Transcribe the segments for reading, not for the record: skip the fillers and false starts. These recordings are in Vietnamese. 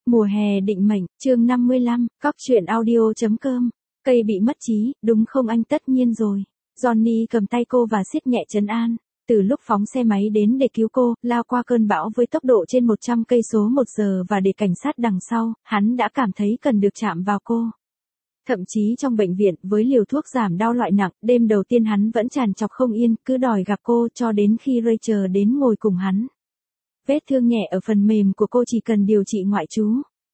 Mùa hè định mệnh, chương 55, cóc truyện audio.com. Cây bị mất trí, đúng không anh? Tất nhiên rồi. Johnny cầm tay cô và siết nhẹ trấn an. Từ lúc phóng xe máy đến để cứu cô, lao qua cơn bão với tốc độ trên 100 cây số một giờ và để cảnh sát đằng sau, hắn đã cảm thấy cần được chạm vào cô. Thậm chí trong bệnh viện, với liều thuốc giảm đau loại nặng, đêm đầu tiên hắn vẫn trằn trọc không yên, cứ đòi gặp cô cho đến khi Rachel đến ngồi cùng hắn. Vết thương nhẹ ở phần mềm của cô chỉ cần điều trị ngoại trú.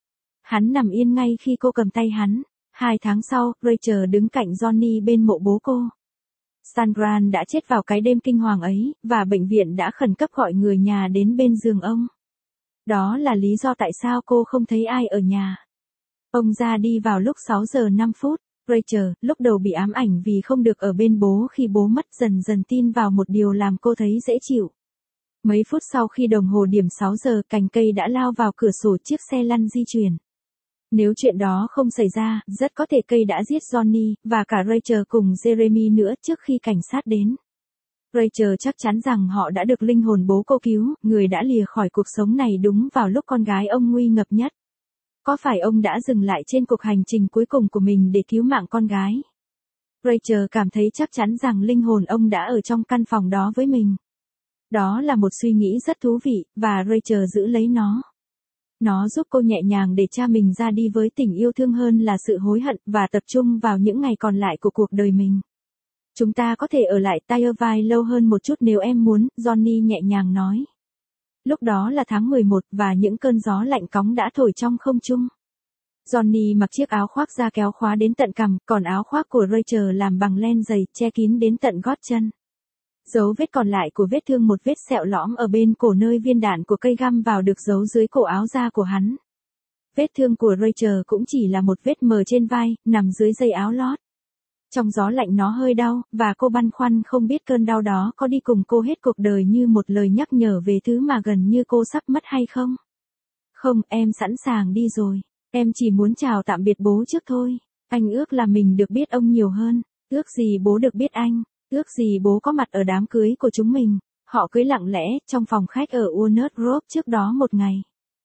Hắn nằm yên ngay khi cô cầm tay hắn. 2 tháng sau, Rachel đứng cạnh Johnny bên mộ bố cô. Sandran đã chết vào cái đêm kinh hoàng ấy, và bệnh viện đã khẩn cấp gọi người nhà đến bên giường ông. Đó là lý do tại sao cô không thấy ai ở nhà. Ông ra đi vào lúc 6 giờ 5 phút. Rachel, lúc đầu bị ám ảnh vì không được ở bên bố khi bố mất, dần dần tin vào một điều làm cô thấy dễ chịu. Mấy phút sau khi đồng hồ điểm 6 giờ, cành cây đã lao vào cửa sổ chiếc xe lăn di chuyển. Nếu chuyện đó không xảy ra, rất có thể cây đã giết Johnny, và cả Rachel cùng Jeremy nữa trước khi cảnh sát đến. Rachel chắc chắn rằng họ đã được linh hồn bố cô cứu, người đã lìa khỏi cuộc sống này đúng vào lúc con gái ông nguy ngập nhất. Có phải ông đã dừng lại trên cuộc hành trình cuối cùng của mình để cứu mạng con gái? Rachel cảm thấy chắc chắn rằng linh hồn ông đã ở trong căn phòng đó với mình. Đó là một suy nghĩ rất thú vị, và Rachel giữ lấy nó. Nó giúp cô nhẹ nhàng để cha mình ra đi với tình yêu thương hơn là sự hối hận, và tập trung vào những ngày còn lại của cuộc đời mình. Chúng ta có thể ở lại Tyrvine lâu hơn một chút nếu em muốn, Johnny nhẹ nhàng nói. Lúc đó là tháng 11, và những cơn gió lạnh cóng đã thổi trong không trung. Johnny mặc chiếc áo khoác da kéo khóa đến tận cằm, còn áo khoác của Rachel làm bằng len dày, che kín đến tận gót chân. Dấu vết còn lại của vết thương, một vết sẹo lõm ở bên cổ nơi viên đạn của cây găm vào, được giấu dưới cổ áo da của hắn. Vết thương của Rachel cũng chỉ là một vết mờ trên vai, nằm dưới dây áo lót. Trong gió lạnh nó hơi đau, và cô băn khoăn không biết cơn đau đó có đi cùng cô hết cuộc đời như một lời nhắc nhở về thứ mà gần như cô sắp mất hay không. Không, em sẵn sàng đi rồi. Em chỉ muốn chào tạm biệt bố trước thôi. Anh ước là mình được biết ông nhiều hơn. Ước gì bố được biết anh. Ước gì bố có mặt ở đám cưới của chúng mình. Họ cưới lặng lẽ, trong phòng khách ở Walnut Grove trước đó một ngày.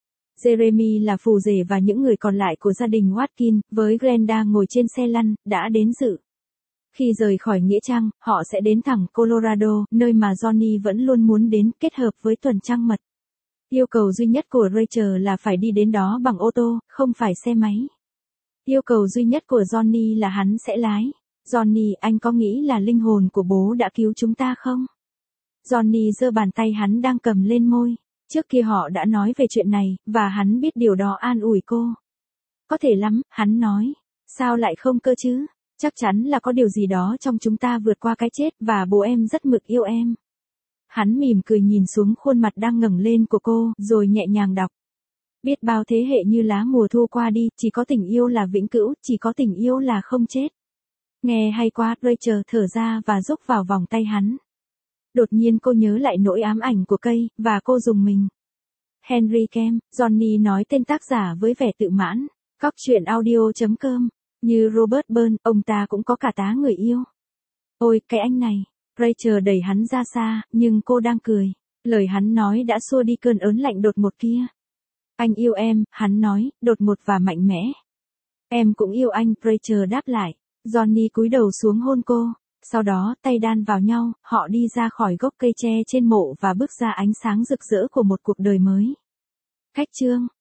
Jeremy là phù rể và những người còn lại của gia đình Watkin, với Glenda ngồi trên xe lăn, đã đến dự. Khi rời khỏi Nghĩa Trang, họ sẽ đến thẳng Colorado, nơi mà Johnny vẫn luôn muốn đến, kết hợp với tuần trăng mật. Yêu cầu duy nhất của Rachel là phải đi đến đó bằng ô tô, không phải xe máy. Yêu cầu duy nhất của Johnny là hắn sẽ lái. Johnny, anh có nghĩ là linh hồn của bố đã cứu chúng ta không? Johnny giơ bàn tay hắn đang cầm lên môi. Trước kia họ đã nói về chuyện này, và hắn biết điều đó an ủi cô. Có thể lắm, hắn nói. Sao lại không cơ chứ? Chắc chắn là có điều gì đó trong chúng ta vượt qua cái chết, và bố em rất mực yêu em. Hắn mỉm cười nhìn xuống khuôn mặt đang ngẩng lên của cô, rồi nhẹ nhàng đọc. Biết bao thế hệ như lá mùa thu qua đi, chỉ có tình yêu là vĩnh cửu, chỉ có tình yêu là không chết. Nghe hay quá, Rachel thở ra và rúc vào vòng tay hắn. Đột nhiên cô nhớ lại nỗi ám ảnh của cây, và cô rùng mình. Henry Kemp, Johnny nói tên tác giả với vẻ tự mãn. Cóc truyện audio.com. Như Robert Burns, ông ta cũng có cả tá người yêu. Ôi, cái anh này. Rachel đẩy hắn ra xa, nhưng cô đang cười. Lời hắn nói đã xua đi cơn ớn lạnh đột ngột kia. Anh yêu em, hắn nói, đột ngột và mạnh mẽ. Em cũng yêu anh, Rachel đáp lại. Johnny cúi đầu xuống hôn cô. Sau đó, tay đan vào nhau, họ đi ra khỏi gốc cây tre trên mộ và bước ra ánh sáng rực rỡ của một cuộc đời mới. Khách chương.